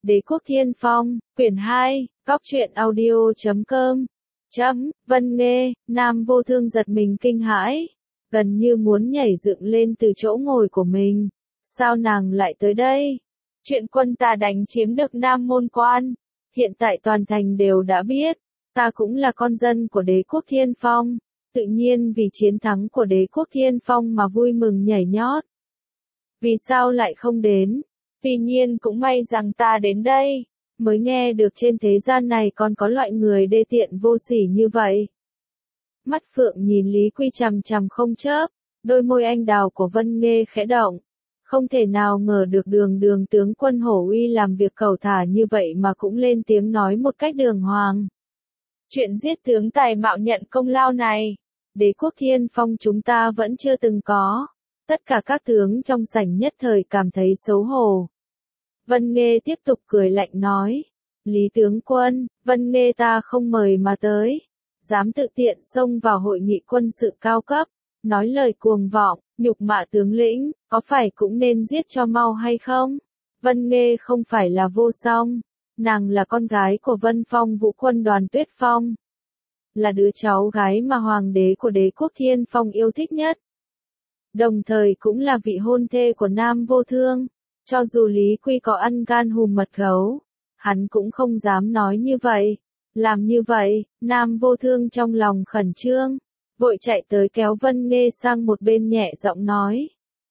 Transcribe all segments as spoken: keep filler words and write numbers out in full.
Đế quốc Thiên Phong, quyển hai, góc truyện audio chấm com. Chấm, Vân Nghê, Nam Vô Thương giật mình kinh hãi, gần như muốn nhảy dựng lên từ chỗ ngồi của mình. Sao nàng lại tới đây? Chuyện quân ta đánh chiếm được Nam Môn Quan, hiện tại toàn thành đều đã biết, ta cũng là con dân của đế quốc Thiên Phong, tự nhiên vì chiến thắng của đế quốc Thiên Phong mà vui mừng nhảy nhót. Vì sao lại không đến? Tuy nhiên cũng may rằng ta đến đây, mới nghe được trên thế gian này còn có loại người đê tiện vô sỉ như vậy. Mắt Phượng nhìn Lý Quy chằm chằm không chớp, đôi môi anh đào của Vân Nghê khẽ động. Không thể nào ngờ được đường đường tướng quân Hổ Uy làm việc cầu thả như vậy mà cũng lên tiếng nói một cách đường hoàng. Chuyện giết tướng tài mạo nhận công lao này, đế quốc Thiên Phong chúng ta vẫn chưa từng có. Tất cả các tướng trong sảnh nhất thời cảm thấy xấu hổ. Vân Nghê tiếp tục cười lạnh nói, Lý tướng quân, Vân Nghê ta không mời mà tới, dám tự tiện xông vào hội nghị quân sự cao cấp, nói lời cuồng vọng, nhục mạ tướng lĩnh, có phải cũng nên giết cho mau hay không? Vân Nghê không phải là vô song, nàng là con gái của Vân Phong Vũ quân Đoàn Tuyết Phong, là đứa cháu gái mà hoàng đế của đế quốc Thiên Phong yêu thích nhất. Đồng thời cũng là vị hôn thê của Nam Vô Thương. Cho dù Lý Quy có ăn gan hùm mật gấu, hắn cũng không dám nói như vậy. Làm như vậy, Nam Vô Thương trong lòng khẩn trương, vội chạy tới kéo Vân Nghê sang một bên nhẹ giọng nói.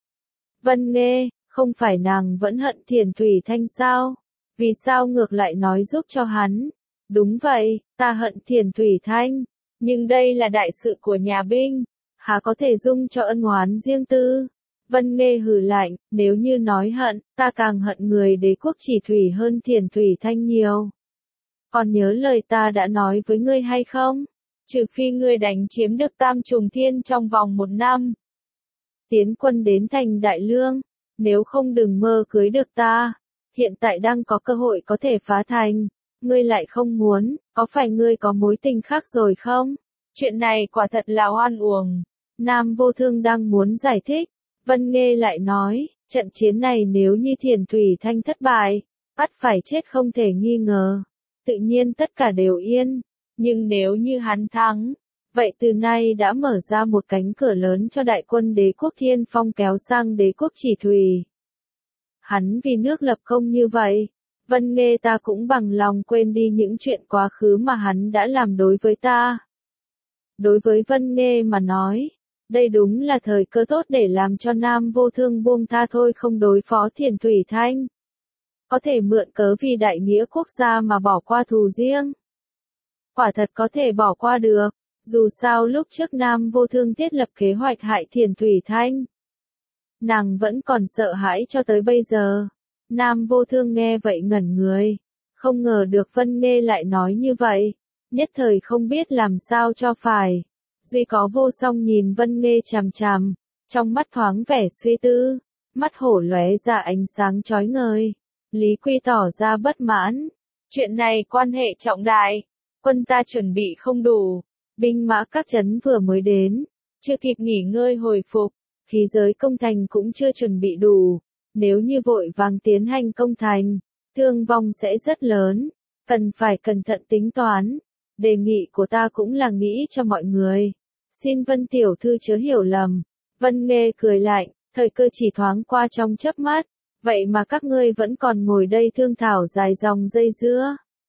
Vân Nghê, không phải nàng vẫn hận Thiền Thủy Thanh sao? Vì sao ngược lại nói giúp cho hắn? Đúng vậy, ta hận Thiền Thủy Thanh, nhưng đây là đại sự của nhà binh, há có thể dung cho ân oán riêng tư. Vân Nghê hừ lạnh, nếu như nói hận, ta càng hận người đế quốc Chỉ Thủy hơn Thiền Thủy Thanh nhiều. Còn nhớ lời ta đã nói với ngươi hay không? Trừ phi ngươi đánh chiếm được Tam Trùng Thiên trong vòng một năm. Tiến quân đến thành Đại Lương, nếu không đừng mơ cưới được ta. Hiện tại đang có cơ hội có thể phá thành, ngươi lại không muốn, có phải ngươi có mối tình khác rồi không? Chuyện này quả thật là oan uổng. Nam Vô Thương đang muốn giải thích. Vân Nghê lại nói, trận chiến này nếu như Thiền Thủy Thanh thất bại, ắt phải chết không thể nghi ngờ. Tự nhiên tất cả đều yên, nhưng nếu như hắn thắng, vậy từ nay đã mở ra một cánh cửa lớn cho đại quân đế quốc Thiên Phong kéo sang đế quốc Chỉ Thủy. Hắn vì nước lập công như vậy, Vân Nghê ta cũng bằng lòng quên đi những chuyện quá khứ mà hắn đã làm đối với ta. Đối với Vân Nghê mà nói, đây đúng là thời cơ tốt để làm cho Nam Vô Thương buông tha thôi không đối phó Thiền Thủy Thanh. Có thể mượn cớ vì đại nghĩa quốc gia mà bỏ qua thù riêng. Quả thật có thể bỏ qua được, dù sao lúc trước Nam Vô Thương thiết lập kế hoạch hại Thiền Thủy Thanh. Nàng vẫn còn sợ hãi cho tới bây giờ. Nam Vô Thương nghe vậy ngẩn người, không ngờ được Vân Nghê lại nói như vậy, nhất thời không biết làm sao cho phải. Duy có Vô Song nhìn Vân Nghê chằm chằm, trong mắt thoáng vẻ suy tư, mắt hổ lóe ra ánh sáng chói ngời. Lý Quy tỏ ra bất mãn, chuyện này quan hệ trọng đại, quân ta chuẩn bị không đủ, binh mã các trấn vừa mới đến, chưa kịp nghỉ ngơi hồi phục, khí giới công thành cũng chưa chuẩn bị đủ, nếu như vội vàng tiến hành công thành, thương vong sẽ rất lớn, cần phải cẩn thận tính toán. Đề nghị của ta cũng là nghĩ cho mọi người. Xin Vân tiểu thư chớ hiểu lầm. Vân Nghê cười lạnh, thời cơ chỉ thoáng qua trong chớp mắt, vậy mà các ngươi vẫn còn ngồi đây thương thảo dài dòng dây dưa.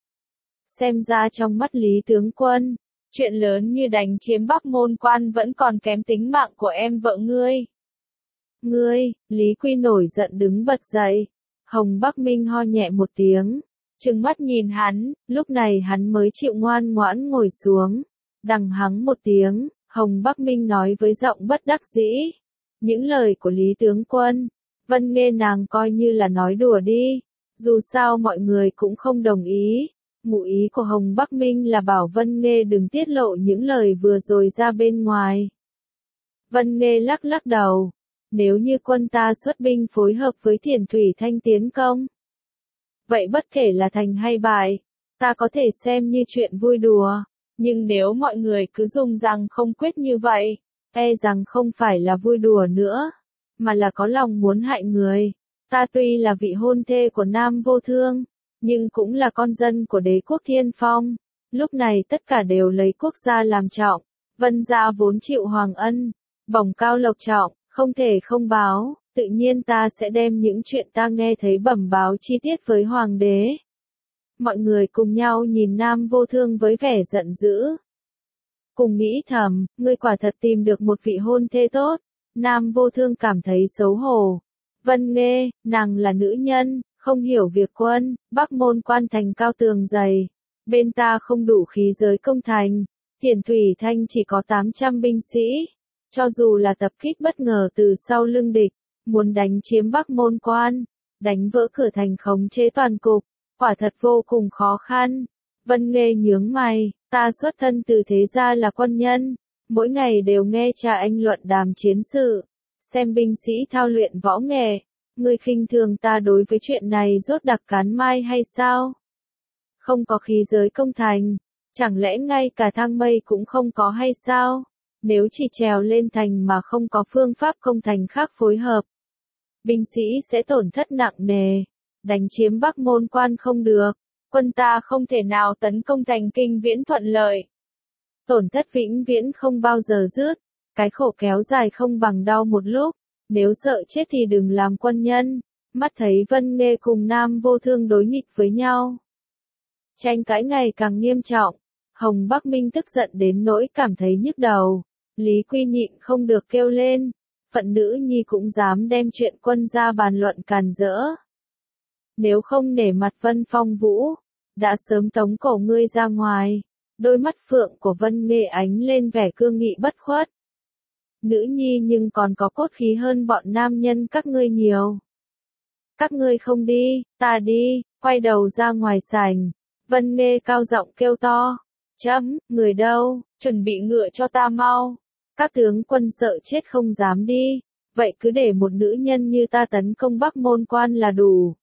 Xem ra trong mắt Lý tướng quân, chuyện lớn như đánh chiếm Bắc Môn Quan vẫn còn kém tính mạng của em vợ ngươi. Ngươi, Lý Quy nổi giận đứng bật dậy. Hồng Bắc Minh ho nhẹ một tiếng, trừng mắt nhìn hắn, lúc này hắn mới chịu ngoan ngoãn ngồi xuống. Đằng hắng một tiếng, Hồng Bắc Minh nói với giọng bất đắc dĩ. Những lời của Lý tướng quân, Vân Nghê nàng coi như là nói đùa đi, dù sao mọi người cũng không đồng ý. Ngụ ý của Hồng Bắc Minh là bảo Vân Nghê đừng tiết lộ những lời vừa rồi ra bên ngoài. Vân Nghê lắc lắc đầu, nếu như quân ta xuất binh phối hợp với Thiền Thủy Thanh tiến công, vậy bất kể là thành hay bại, ta có thể xem như chuyện vui đùa, nhưng nếu mọi người cứ dùng rằng không quyết như vậy, e rằng không phải là vui đùa nữa, mà là có lòng muốn hại người. Ta tuy là vị hôn thê của Nam Vô Thương, nhưng cũng là con dân của đế quốc Thiên Phong. Lúc này tất cả đều lấy quốc gia làm trọng, Vân gia vốn chịu hoàng ân, bổng cao lộc trọng, không thể không báo, tự nhiên ta sẽ đem những chuyện ta nghe thấy bẩm báo chi tiết với hoàng đế. Mọi người cùng nhau nhìn Nam Vô Thương với vẻ giận dữ. Cùng nghĩ thầm, ngươi quả thật tìm được một vị hôn thê tốt. Nam Vô Thương cảm thấy xấu hổ. Vân Nghê, nàng là nữ nhân, không hiểu việc quân, Bắc Môn Quan thành cao tường dày. Bên ta không đủ khí giới công thành, Thiển Thủy Thanh chỉ có tám trăm binh sĩ. Cho dù là tập kích bất ngờ từ sau lưng địch, muốn đánh chiếm Bắc Môn Quan, đánh vỡ cửa thành khống chế toàn cục, quả thật vô cùng khó khăn. Vân Nghê nhướng mày, ta xuất thân từ thế gia là quân nhân, mỗi ngày đều nghe cha anh luận đàm chiến sự, xem binh sĩ thao luyện võ nghệ, ngươi khinh thường ta đối với chuyện này rốt đặc cán mai hay sao? Không có khí giới công thành, chẳng lẽ ngay cả thang mây cũng không có hay sao? Nếu chỉ trèo lên thành mà không có phương pháp công thành khác phối hợp, binh sĩ sẽ tổn thất nặng nề, đánh chiếm Bắc Môn Quan không được, quân ta không thể nào tấn công thành Kinh Viễn thuận lợi. Tổn thất vĩnh viễn không bao giờ dứt, cái khổ kéo dài không bằng đau một lúc, nếu sợ chết thì đừng làm quân nhân. Mắt thấy Vân Nghê cùng Nam Vô Thương đối nghịch với nhau, tranh cãi ngày càng nghiêm trọng, Hồng Bắc Minh tức giận đến nỗi cảm thấy nhức đầu. Lý Quy nhịn không được kêu lên, phận nữ nhi cũng dám đem chuyện quân ra bàn luận càn rỡ. Nếu không nể mặt Vân Phong Vũ, đã sớm tống cổ ngươi ra ngoài. Đôi mắt phượng của Vân Nghê ánh lên vẻ cương nghị bất khuất. Nữ nhi nhưng còn có cốt khí hơn bọn nam nhân các ngươi nhiều. Các ngươi không đi, ta đi, quay đầu ra ngoài sảnh. Vân Nghê cao giọng kêu to, chấm, người đâu, chuẩn bị ngựa cho ta mau. Các tướng quân sợ chết không dám đi, vậy cứ để một nữ nhân như ta tấn công Bắc Môn Quan là đủ.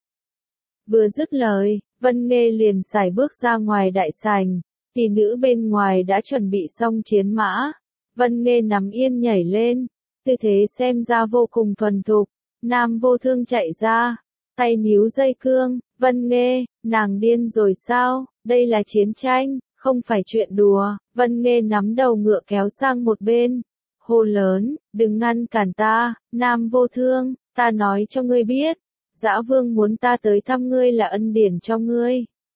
Vừa dứt lời, Vân Nghê liền sải bước ra ngoài đại sảnh, tỷ nữ bên ngoài đã chuẩn bị xong chiến mã. Vân Nghê nằm yên nhảy lên, tư thế xem ra vô cùng thuần thục. Nam Vô Thương chạy ra, tay níu dây cương, Vân Nghê, nàng điên rồi sao, đây là chiến tranh, không phải chuyện đùa. Vân Nghê nắm đầu ngựa kéo sang một bên, hô lớn, đừng ngăn cản ta, Nam Vô Thương, ta nói cho ngươi biết, Dã Vương muốn ta tới thăm ngươi là ân điển cho ngươi.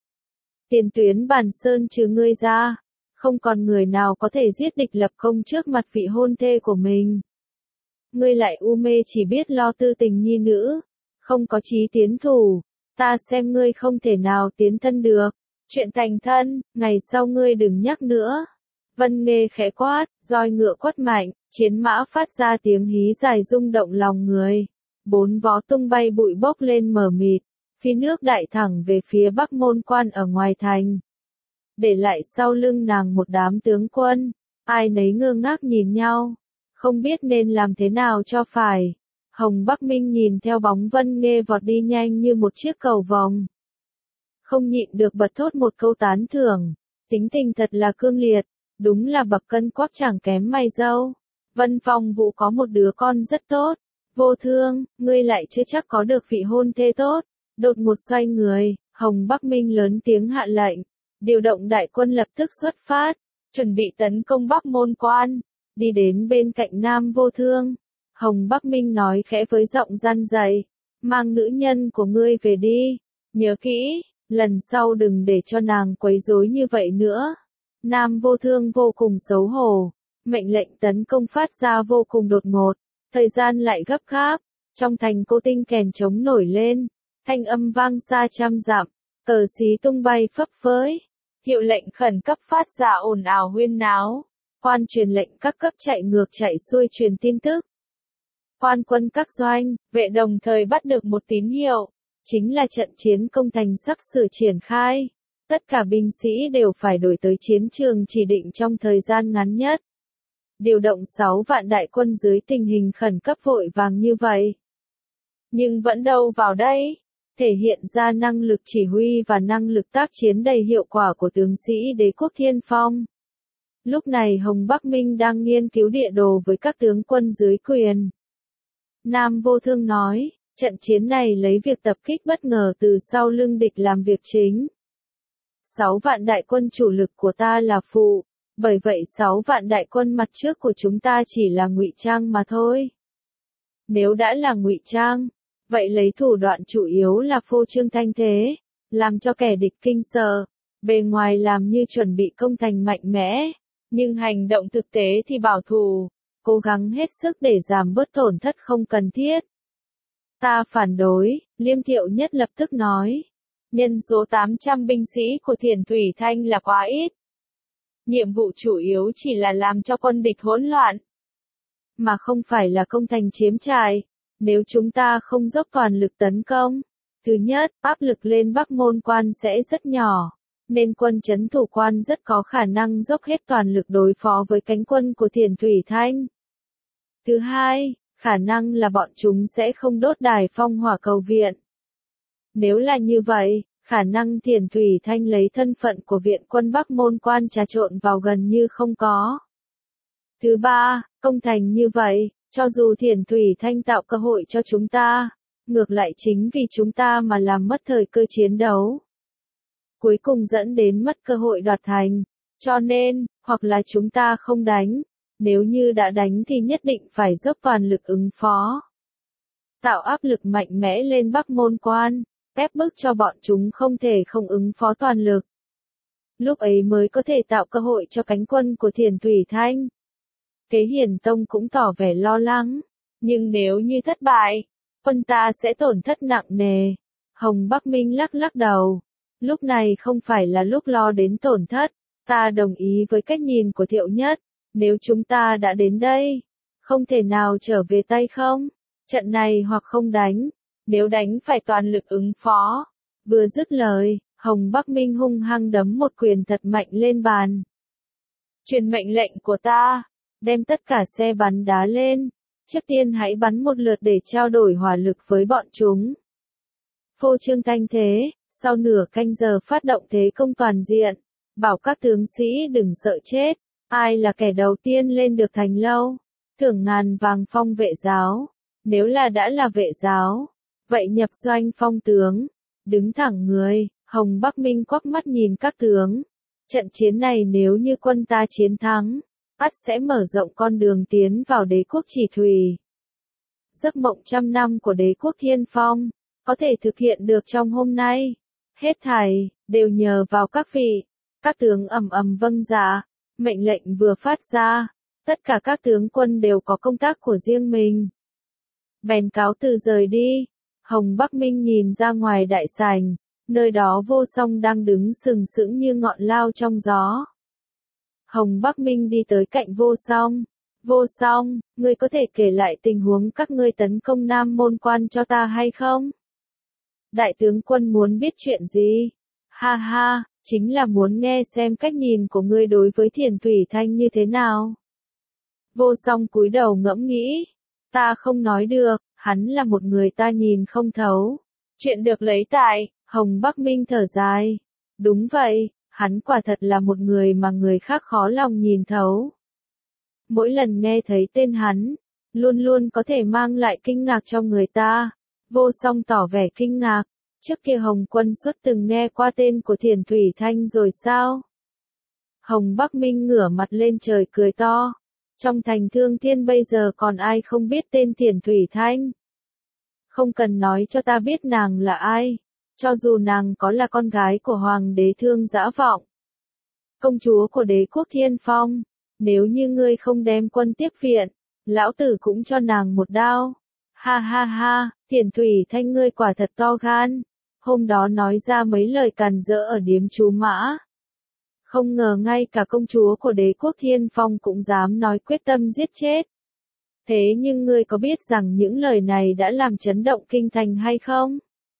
Tiền tuyến Bàn Sơn trừ ngươi ra, không còn người nào có thể giết địch lập công trước mặt vị hôn thê của mình. Ngươi lại u mê chỉ biết lo tư tình nhi nữ, không có chí tiến thủ, ta xem ngươi không thể nào tiến thân được. Chuyện thành thân, ngày sau ngươi đừng nhắc nữa. Vân Nghê khẽ quát, roi ngựa quất mạnh, chiến mã phát ra tiếng hí dài rung động lòng người. Bốn vó tung bay bụi bốc lên mờ mịt, phi nước đại thẳng về phía Bắc Môn Quan ở ngoài thành. Để lại sau lưng nàng một đám tướng quân, ai nấy ngơ ngác nhìn nhau, không biết nên làm thế nào cho phải. Hồng Bắc Minh nhìn theo bóng Vân Nghê vọt đi nhanh như một chiếc cầu vồng, không nhịn được bật thốt một câu tán thưởng, tính tình thật là cương liệt, đúng là bậc cân quắc chẳng kém mày dâu. Vân Phong Vũ có một đứa con rất tốt, Vô Thương, ngươi lại chưa chắc có được vị hôn thê tốt. Đột một xoay người, Hồng Bắc Minh lớn tiếng hạ lệnh, điều động đại quân lập tức xuất phát, chuẩn bị tấn công Bắc Môn Quan. Đi đến bên cạnh Nam Vô Thương, Hồng Bắc Minh nói khẽ với giọng gian dạy, mang nữ nhân của ngươi về đi, nhớ kỹ, lần sau đừng để cho nàng quấy rối như vậy nữa. Nam Vô Thương vô cùng xấu hổ, mệnh lệnh tấn công phát ra vô cùng đột ngột, thời gian lại gấp gáp, trong thành Cô Tinh kèn trống nổi lên, thanh âm vang xa trăm dặm, cờ xí tung bay phấp phới, hiệu lệnh khẩn cấp phát ra ồn ào huyên náo, quan truyền lệnh các cấp chạy ngược chạy xuôi truyền tin tức. Quan quân các doanh, vệ đồng thời bắt được một tín hiệu, chính là trận chiến công thành sắp sửa triển khai. Tất cả binh sĩ đều phải đổi tới chiến trường chỉ định trong thời gian ngắn nhất. Điều động sáu vạn đại quân dưới tình hình khẩn cấp vội vàng như vậy. Nhưng vẫn đâu vào đây, thể hiện ra năng lực chỉ huy và năng lực tác chiến đầy hiệu quả của tướng sĩ đế quốc Thiên Phong. Lúc này Hồng Bắc Minh đang nghiên cứu địa đồ với các tướng quân dưới quyền. Nam Vô Thương nói, Trận chiến này lấy việc tập kích bất ngờ từ sau lưng địch làm việc chính. Sáu vạn đại quân chủ lực của ta là phụ, bởi vậy sáu vạn đại quân mặt trước của chúng ta chỉ là ngụy trang mà thôi. Nếu đã là ngụy trang, vậy lấy thủ đoạn chủ yếu là phô trương thanh thế, làm cho kẻ địch kinh sợ, bề ngoài làm như chuẩn bị công thành mạnh mẽ, nhưng hành động thực tế thì bảo thủ, cố gắng hết sức để giảm bớt tổn thất không cần thiết. Ta phản đối, Liêm Thiệu Nhất lập tức nói. Nhân số tám trăm binh sĩ của Thiền Thủy Thanh là quá ít. Nhiệm vụ chủ yếu chỉ là làm cho quân địch hỗn loạn, mà không phải là công thành chiếm trại. Nếu chúng ta không dốc toàn lực tấn công, thứ nhất, áp lực lên Bắc Môn Quan sẽ rất nhỏ, nên quân trấn thủ quan rất có khả năng dốc hết toàn lực đối phó với cánh quân của Thiền Thủy Thanh. Thứ hai, khả năng là bọn chúng sẽ không đốt đài phong hỏa cầu viện. Nếu là như vậy, khả năng Thiền Thủy Thanh lấy thân phận của viện quân Bắc Môn Quan trà trộn vào gần như không có. Thứ ba, công thành như vậy, cho dù Thiền Thủy Thanh tạo cơ hội cho chúng ta, ngược lại chính vì chúng ta mà làm mất thời cơ chiến đấu. Cuối cùng dẫn đến mất cơ hội đoạt thành, cho nên, hoặc là chúng ta không đánh, nếu như đã đánh thì nhất định phải dốc toàn lực ứng phó. Tạo áp lực mạnh mẽ lên Bắc Môn Quan, ép bức cho bọn chúng không thể không ứng phó toàn lực. Lúc ấy mới có thể tạo cơ hội cho cánh quân của Thiền Thủy Thanh. Kế Hiền Tông cũng tỏ vẻ lo lắng, nhưng nếu như thất bại, quân ta sẽ tổn thất nặng nề. Hồng Bắc Minh lắc lắc đầu. Lúc này không phải là lúc lo đến tổn thất, ta đồng ý với cách nhìn của Thiệu Nhất, nếu chúng ta đã đến đây, không thể nào trở về tay không, trận này hoặc không đánh, nếu đánh phải toàn lực ứng phó. Vừa dứt lời, Hồng Bắc Minh hung hăng đấm một quyền thật mạnh lên bàn. Truyền mệnh lệnh của ta, đem tất cả xe bắn đá lên, trước tiên hãy bắn một lượt để trao đổi hỏa lực với bọn chúng. Phô trương thanh thế, sau nửa canh giờ phát động thế công toàn diện, bảo các tướng sĩ đừng sợ chết, ai là kẻ đầu tiên lên được thành lâu, thưởng ngàn vàng phong vệ giáo, nếu là đã là vệ giáo, vậy nhập doanh phong tướng, đứng thẳng người. Hồng Bắc Minh quắc mắt nhìn các tướng, trận chiến này nếu như quân ta chiến thắng, ắt sẽ mở rộng con đường tiến vào đế quốc Chỉ Thủy. Giấc mộng trăm năm của đế quốc Thiên Phong, có thể thực hiện được trong hôm nay. Hết thảy, đều nhờ vào các vị. Các tướng ầm ầm vâng dạ, mệnh lệnh vừa phát ra, tất cả các tướng quân đều có công tác của riêng mình. Bèn cáo từ rời đi, Hồng Bắc Minh nhìn ra ngoài đại sảnh, nơi đó Vô Song đang đứng sừng sững như ngọn lao trong gió. Hồng Bắc Minh đi tới cạnh Vô Song. Vô Song, ngươi có thể kể lại tình huống các ngươi tấn công Nam Môn Quan cho ta hay không? Đại tướng quân muốn biết chuyện gì? Ha ha, chính là muốn nghe xem cách nhìn của ngươi đối với Thiền Thủy Thanh như thế nào. Vô Song cúi đầu ngẫm nghĩ. Ta không nói được, hắn là một người ta nhìn không thấu. Chuyện được lấy tại, Hồng Bắc Minh thở dài. Đúng vậy, hắn quả thật là một người mà người khác khó lòng nhìn thấu. Mỗi lần nghe thấy tên hắn, luôn luôn có thể mang lại kinh ngạc cho người ta. Vô Song tỏ vẻ kinh ngạc, trước kia Hồng Quân Xuất từng nghe qua tên của Thiền Thủy Thanh rồi sao? Hồng Bắc Minh ngửa mặt lên trời cười to. Trong thành Thương Thiên bây giờ còn ai không biết tên Thiền Thủy Thanh? Không cần nói cho ta biết nàng là ai, cho dù nàng có là con gái của Hoàng đế Thương Dã Vọng, công chúa của đế quốc Thiên Phong, nếu như ngươi không đem quân tiếp viện, lão tử cũng cho nàng một đao. Ha ha ha, Thiền Thủy Thanh ngươi quả thật to gan, hôm đó nói ra mấy lời càn rỡ ở điếm chú Mã. Không ngờ ngay cả công chúa của đế quốc Thiên Phong cũng dám nói quyết tâm giết chết. Thế nhưng ngươi có biết rằng những lời này đã làm chấn động kinh thành hay không?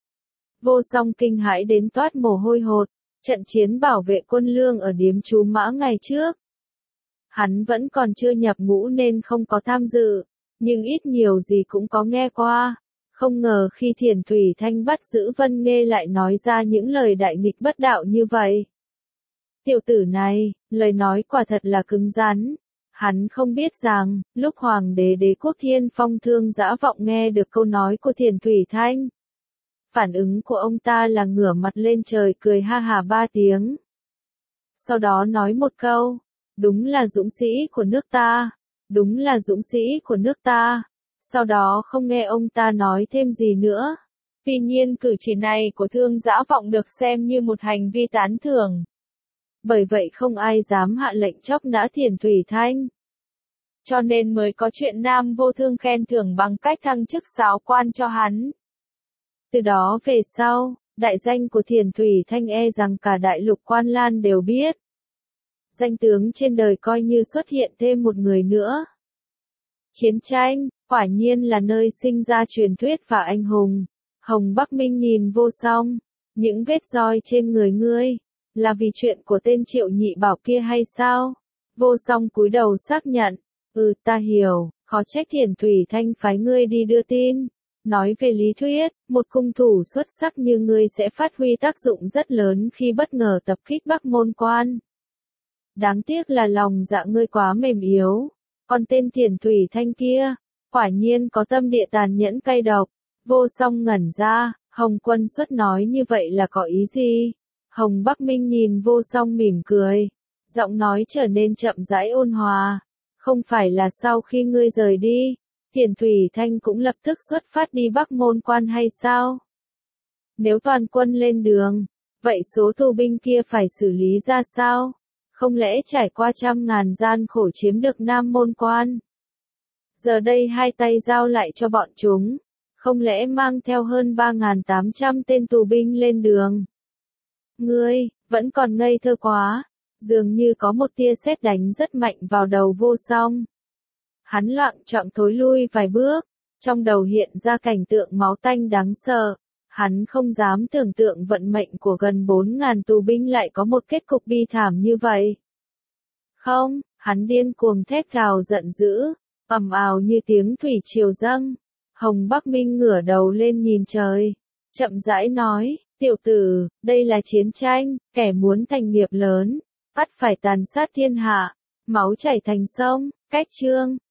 Vô Song kinh hãi đến toát mồ hôi hột, trận chiến bảo vệ quân lương ở điếm chú Mã ngày trước. Hắn vẫn còn chưa nhập ngũ nên không có tham dự, nhưng ít nhiều gì cũng có nghe qua. Không ngờ khi Thiền Thủy Thanh bắt giữ Vân Nghê lại nói ra những lời đại nghịch bất đạo như vậy. Tiểu tử này, lời nói quả thật là cứng rắn. Hắn không biết rằng, lúc Hoàng đế Đế quốc Thiên Phong Thương Dã Vọng nghe được câu nói của Thiền Thủy Thanh, phản ứng của ông ta là ngửa mặt lên trời cười ha hà ba tiếng. Sau đó nói một câu, đúng là dũng sĩ của nước ta, đúng là dũng sĩ của nước ta. Sau đó không nghe ông ta nói thêm gì nữa. Tuy nhiên cử chỉ này của Thương Dã Vọng được xem như một hành vi tán thưởng. Bởi vậy không ai dám hạ lệnh chóc nã Thiền Thủy Thanh. Cho nên mới có chuyện Nam Vô Thương khen thưởng bằng cách thăng chức giáo quan cho hắn. Từ đó về sau, đại danh của Thiền Thủy Thanh e rằng cả đại lục Quan Lan đều biết. Danh tướng trên đời coi như xuất hiện thêm một người nữa. Chiến tranh, quả nhiên là nơi sinh ra truyền thuyết và anh hùng. Hồng Bắc Minh nhìn Vô Song, những vết roi trên người ngươi, là vì chuyện của tên Triệu Nhị Bảo kia hay sao? Vô Song cúi đầu xác nhận, ừ ta hiểu, khó trách Thiền Thủy Thanh phái ngươi đi đưa tin. Nói về lý thuyết, một cung thủ xuất sắc như ngươi sẽ phát huy tác dụng rất lớn khi bất ngờ tập kích Bắc Môn Quan. Đáng tiếc là lòng dạ ngươi quá mềm yếu, còn tên Thiền Thủy Thanh kia, quả nhiên có tâm địa tàn nhẫn cay độc. Vô Song ngẩn ra, Hồng Quân Xuất nói như vậy là có ý gì? Hồng Bắc Minh nhìn Vô Song mỉm cười, giọng nói trở nên chậm rãi ôn hòa. Không phải là sau khi ngươi rời đi, Thiền Thủy Thanh cũng lập tức xuất phát đi Bắc Môn Quan hay sao? Nếu toàn quân lên đường, vậy số tù binh kia phải xử lý ra sao? Không lẽ trải qua trăm ngàn gian khổ chiếm được Nam Môn Quan? Giờ đây hai tay giao lại cho bọn chúng, không lẽ mang theo hơn ba nghìn tám trăm tên tù binh lên đường? Ngươi, vẫn còn ngây thơ quá, dường như có một tia sét đánh rất mạnh vào đầu Vô Song. Hắn loạng choạng thối lui vài bước, trong đầu hiện ra cảnh tượng máu tanh đáng sợ. Hắn không dám tưởng tượng vận mệnh của gần bốn nghìn tù binh lại có một kết cục bi thảm như vậy. Không, hắn điên cuồng thét gào giận dữ, ầm ào như tiếng thủy triều dâng. Hồng Bắc Minh ngửa đầu lên nhìn trời, chậm rãi nói, tiểu tử, đây là chiến tranh, kẻ muốn thành nghiệp lớn, ắt phải tàn sát thiên hạ, máu chảy thành sông. Cách chương